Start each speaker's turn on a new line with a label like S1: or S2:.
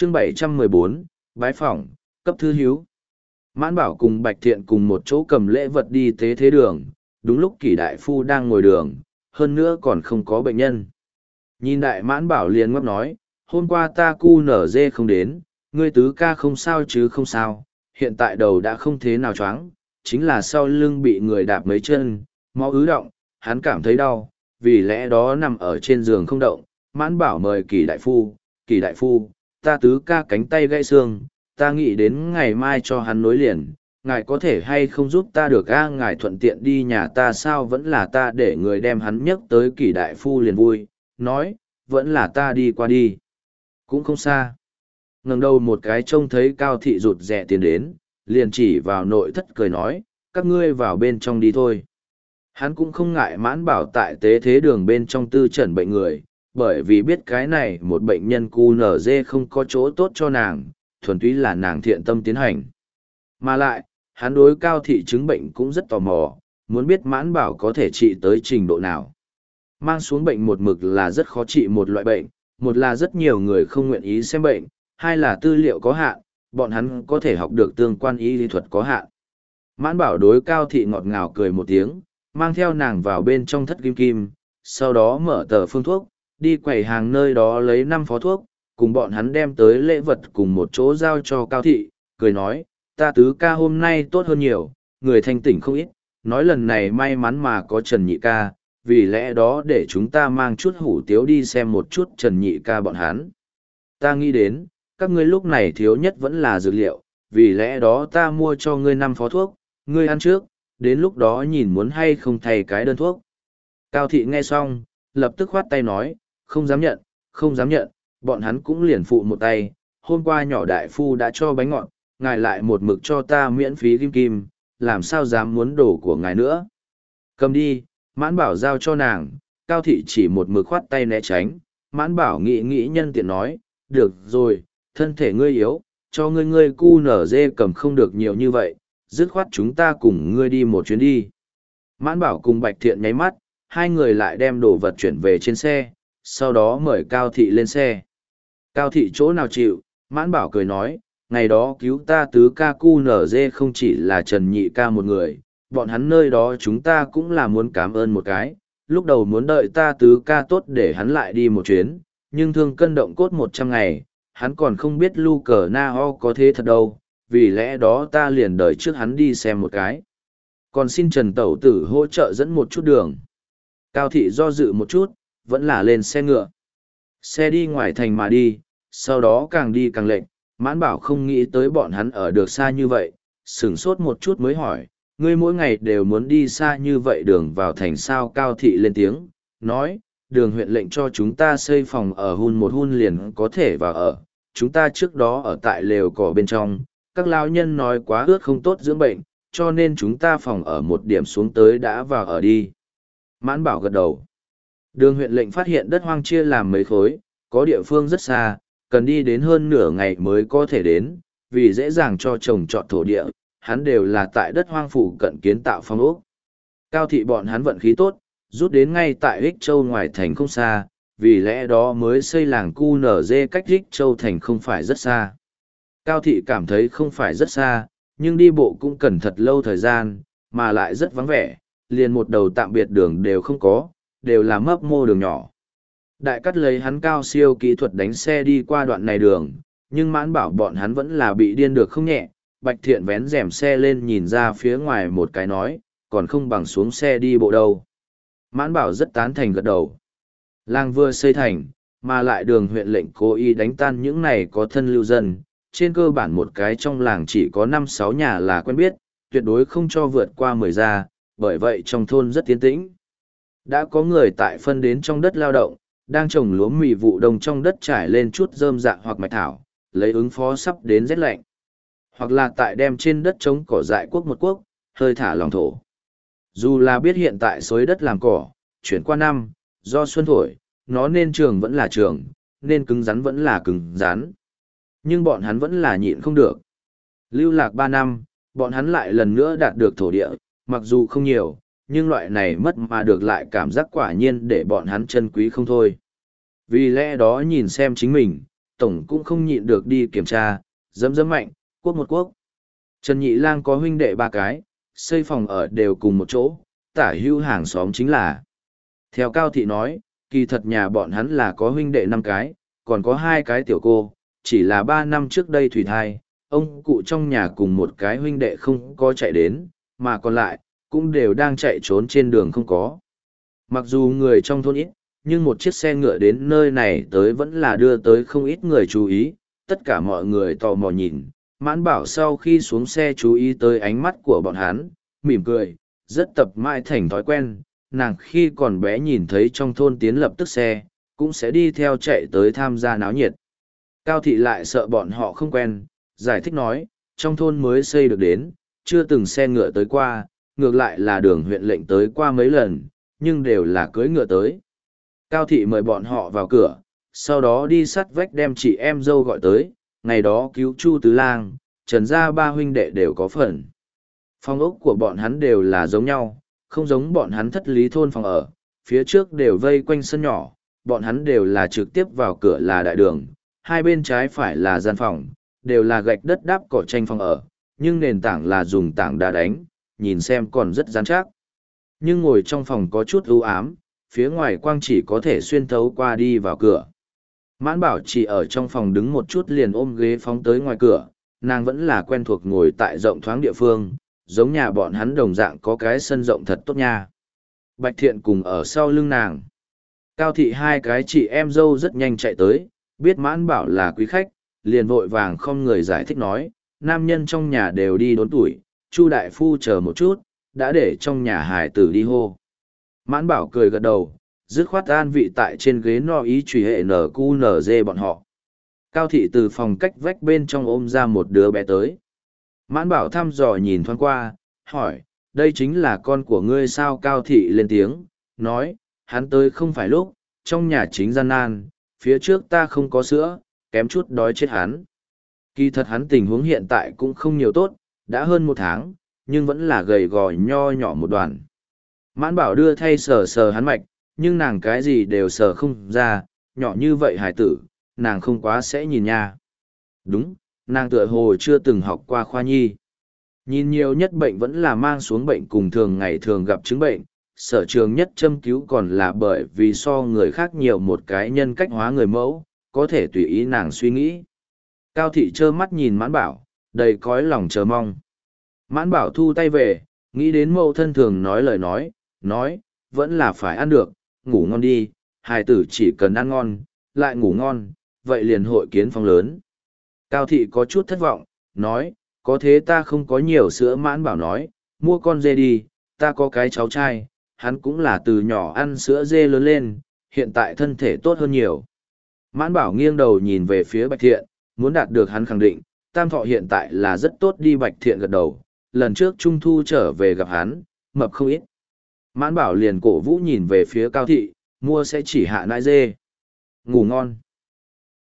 S1: chương 714, bái phỏng, cấp thư hiếu. Mãn Bảo cùng Bạch Thiện cùng một chỗ cầm lễ vật đi tế thế đường, đúng lúc Kỷ đại phu đang ngồi đường, hơn nữa còn không có bệnh nhân. Nhìn đại Mãn Bảo liền ngấp nói, hôm qua ta cu nở dê không đến, ngươi tứ ca không sao chứ không sao, hiện tại đầu đã không thế nào choáng, chính là sau lưng bị người đạp mấy chân, máu ứ động, hắn cảm thấy đau, vì lẽ đó nằm ở trên giường không động. Mãn Bảo mời Kỷ đại phu, ta tứ ca cánh tay gãy xương, ta nghĩ đến ngày mai cho hắn nối liền, ngài có thể hay không giúp ta được a? Ngài thuận tiện đi nhà ta sao? Vẫn là ta để người đem hắn nhấc tới. Kỷ đại phu liền vui, nói, vẫn là ta đi qua đi, cũng không xa. Ngẩng đầu một cái trông thấy Cao Thị rụt rè tiến đến, liền chỉ vào nội thất cười nói, các ngươi vào bên trong đi thôi. Hắn cũng không ngại Mãn Bảo tại tế thế đường bên trong tư trần bệnh người, bởi vì biết cái này một bệnh nhân QNZ không có chỗ tốt cho nàng, thuần túy là nàng thiện tâm tiến hành. Mà lại, hắn đối Cao Thị chứng bệnh cũng rất tò mò, muốn biết Mãn Bảo có thể trị tới trình độ nào. Mang xuống bệnh một mực là rất khó trị một loại bệnh, một là rất nhiều người không nguyện ý xem bệnh, hai là tư liệu có hạn, bọn hắn có thể học được tương quan y lý thuật có hạn. Mãn Bảo đối Cao Thị ngọt ngào cười một tiếng, mang theo nàng vào bên trong thất kim kim, sau đó mở tờ phương thuốc, đi quầy hàng nơi đó lấy 5 phó thuốc, cùng bọn hắn đem tới lễ vật cùng một chỗ giao cho Cao Thị, cười nói, ta tứ ca hôm nay tốt hơn nhiều, người thanh tỉnh không ít, nói lần này may mắn mà có Trần Nhị ca, vì lẽ đó để chúng ta mang chút hủ tiếu đi xem một chút Trần Nhị ca bọn hắn. Ta nghĩ đến, các ngươi lúc này thiếu nhất vẫn là dược liệu, vì lẽ đó ta mua cho ngươi 5 phó thuốc, ngươi ăn trước, đến lúc đó nhìn muốn hay không thay cái đơn thuốc. Cao Thị nghe xong, lập tức khoát tay nói, không dám nhận, không dám nhận, bọn hắn cũng liền phụ một tay, hôm qua nhỏ đại phu đã cho bánh ngọt, ngài lại một mực cho ta miễn phí kim kim, làm sao dám muốn đổ của ngài nữa. Cầm đi, Mãn Bảo giao cho nàng, Cao Thị chỉ một mực khoát tay né tránh, Mãn Bảo nghĩ nhân tiện nói, được rồi, thân thể ngươi yếu, cho ngươi cu nở dê cầm không được nhiều như vậy, dứt khoát chúng ta cùng ngươi đi một chuyến đi. Mãn Bảo cùng Bạch Thiện nháy mắt, hai người lại đem đồ vật chuyển về trên xe, sau đó mời Cao Thị lên xe. Cao Thị chỗ nào chịu, Mãn Bảo cười nói, ngày đó cứu ta tứ ca cu nở dê không chỉ là Trần Nhị ca một người, bọn hắn nơi đó chúng ta cũng là muốn cảm ơn một cái, lúc đầu muốn đợi ta tứ ca tốt để hắn lại đi một chuyến, nhưng thương cân động cốt 100 ngày, hắn còn không biết lu cờ na ho có thế thật đâu, vì lẽ đó ta liền đợi trước hắn đi xem một cái. Còn xin Trần Tẩu Tử hỗ trợ dẫn một chút đường. Cao Thị do dự một chút, vẫn là lên xe ngựa. Xe đi ngoài thành mà đi, sau đó càng đi càng lệch, Mãn Bảo không nghĩ tới bọn hắn ở được xa như vậy, sửng sốt một chút mới hỏi, ngươi mỗi ngày đều muốn đi xa như vậy đường vào thành sao? Cao Thị lên tiếng, nói, đường huyện lệnh cho chúng ta xây phòng ở một hun liền có thể vào ở, chúng ta trước đó ở tại lều cỏ bên trong, các lão nhân nói quá ướt không tốt dưỡng bệnh, cho nên chúng ta phòng ở một điểm xuống tới đã vào ở đi. Mãn Bảo gật đầu. Đường huyện lệnh phát hiện đất hoang chia làm mấy khối, có địa phương rất xa, cần đi đến hơn nửa ngày mới có thể đến, vì dễ dàng cho trồng trọt thổ địa, hắn đều là tại đất hoang phụ cận kiến tạo phong ốc. Cao Thị bọn hắn vận khí tốt, rút đến ngay tại Ích Châu ngoài thành không xa, vì lẽ đó mới xây làng QNZ cách Ích Châu thành không phải rất xa. Cao Thị cảm thấy không phải rất xa, nhưng đi bộ cũng cần thật lâu thời gian, mà lại rất vắng vẻ, liền một đầu tạm biệt đường đều không có, đều là mấp mô đường nhỏ. Đại Cắt lấy hắn cao siêu kỹ thuật đánh xe đi qua đoạn này đường, nhưng Mãn Bảo bọn hắn vẫn là bị điên được không nhẹ. Bạch Thiện vén rèm xe lên nhìn ra phía ngoài một cái nói, còn không bằng xuống xe đi bộ đâu. Mãn Bảo rất tán thành gật đầu. Làng vừa xây thành, mà lại đường huyện lệnh cố ý đánh tan những này có thân lưu dân. Trên cơ bản một cái trong làng chỉ có 5-6 nhà là quen biết, tuyệt đối không cho vượt qua 10 gia, bởi vậy trong thôn rất tiến tĩnh. Đã có người tại phân đến trong đất lao động, đang trồng lúa mì vụ đông trong đất trải lên chút rơm dạ hoặc mạch thảo, lấy ứng phó sắp đến rét lạnh. Hoặc là tại đem trên đất trống cỏ dại quốc một quốc, hơi thả lòng thổ. Dù là biết hiện tại xới đất làm cỏ, chuyển qua năm, do xuân thổi, nó nên trường vẫn là trường, nên cứng rắn vẫn là cứng rắn. Nhưng bọn hắn vẫn là nhịn không được. Lưu lạc 3 năm, bọn hắn lại lần nữa đạt được thổ địa, mặc dù không nhiều, nhưng loại này mất mà được lại cảm giác quả nhiên để bọn hắn chân quý không thôi. Vì lẽ đó nhìn xem chính mình, tổng cũng không nhịn được đi kiểm tra, dẫm dẫm mạnh, quốc một quốc. Trần Nhị Lang có huynh đệ 3 cái, xây phòng ở đều cùng một chỗ, tả hữu hàng xóm chính là. Theo Cao Thị nói, kỳ thật nhà bọn hắn là có huynh đệ 5 cái, còn có 2 cái tiểu cô, chỉ là 3 năm trước đây thủy thai, ông cụ trong nhà cùng một cái huynh đệ không có chạy đến, mà còn lại, cũng đều đang chạy trốn trên đường không có. Mặc dù người trong thôn ít, nhưng một chiếc xe ngựa đến nơi này tới vẫn là đưa tới không ít người chú ý, tất cả mọi người tò mò nhìn. Mãn Bảo sau khi xuống xe chú ý tới ánh mắt của bọn hắn, mỉm cười, rất tập mãi thành thói quen, nàng khi còn bé nhìn thấy trong thôn tiến lập tức xe, cũng sẽ đi theo chạy tới tham gia náo nhiệt. Cao Thị lại sợ bọn họ không quen, giải thích nói, trong thôn mới xây được đến, chưa từng xe ngựa tới qua, ngược lại là đường huyện lệnh tới qua mấy lần, nhưng đều là cưỡi ngựa tới. Cao Thị mời bọn họ vào cửa, sau đó đi sắt vách đem chị em dâu gọi tới, ngày đó cứu Chu Tứ Lang, Trần gia 3 huynh đệ đều có phần. Phòng ốc của bọn hắn đều là giống nhau, không giống bọn hắn Thất Lý thôn phòng ở, phía trước đều vây quanh sân nhỏ, bọn hắn đều là trực tiếp vào cửa là đại đường, hai bên trái phải là gian phòng, đều là gạch đất đáp cỏ tranh phòng ở, nhưng nền tảng là dùng tảng đá đánh, nhìn xem còn rất rắn chắc. Nhưng ngồi trong phòng có chút u ám, phía ngoài quang chỉ có thể xuyên thấu qua đi vào cửa. Mãn Bảo chỉ ở trong phòng đứng một chút liền ôm ghế phóng tới ngoài cửa, nàng vẫn là quen thuộc ngồi tại rộng thoáng địa phương, giống nhà bọn hắn đồng dạng có cái sân rộng thật tốt nha. Bạch Thiện cùng ở sau lưng nàng. Cao Thị 2 cái chị em dâu rất nhanh chạy tới, biết Mãn Bảo là quý khách, liền vội vàng không người giải thích nói, nam nhân trong nhà đều đi đốn tuổi, Chu đại phu chờ một chút, đã để trong nhà hải tử đi hô. Mãn Bảo cười gật đầu, dứt khoát an vị tại trên ghế no ý truy hệ NQNZ bọn họ. Cao Thị từ phòng cách vách bên trong ôm ra một đứa bé tới. Mãn Bảo thăm dò nhìn thoáng qua, hỏi, đây chính là con của ngươi sao? Cao Thị lên tiếng, nói, hắn tới không phải lúc, trong nhà chính gian nan, phía trước ta không có sữa, kém chút đói chết hắn. Kỳ thật hắn tình huống hiện tại cũng không nhiều tốt, đã hơn 1 tháng, nhưng vẫn là gầy gò nho nhỏ một đoàn. Mãn Bảo đưa thay sờ sờ hắn mạch, nhưng nàng cái gì đều sờ không ra, nhỏ như vậy hải tử, nàng không quá sẽ nhìn nha. Đúng, nàng tựa hồ chưa từng học qua khoa nhi. Nhìn nhiều nhất bệnh vẫn là mang xuống bệnh cùng thường ngày thường gặp chứng bệnh, sở trường nhất châm cứu còn là bởi vì so người khác nhiều một cái nhân cách hóa người mẫu, có thể tùy ý nàng suy nghĩ. Cao Thị trơ mắt nhìn Mãn Bảo, đầy cõi lòng chờ mong. Mãn Bảo thu tay về, nghĩ đến mẫu thân thường nói lời nói, vẫn là phải ăn được, ngủ ngon đi, hài tử chỉ cần ăn ngon, lại ngủ ngon, vậy liền hội kiến phong lớn. Cao Thị có chút thất vọng, nói, có thế ta không có nhiều sữa. Mãn Bảo nói, mua con dê đi, ta có cái cháu trai, hắn cũng là từ nhỏ ăn sữa dê lớn lên, hiện tại thân thể tốt hơn nhiều. Mãn Bảo nghiêng đầu nhìn về phía Bạch Thiện, muốn đạt được hắn khẳng định, Tam Thọ hiện tại là rất tốt đi. Bạch Thiện gật đầu, lần trước Trung Thu trở về gặp hắn, mập không ít. Mãn Bảo liền cổ vũ nhìn về phía Cao Thị, mua sẽ chỉ hạ nãi dê. Ngủ ngon.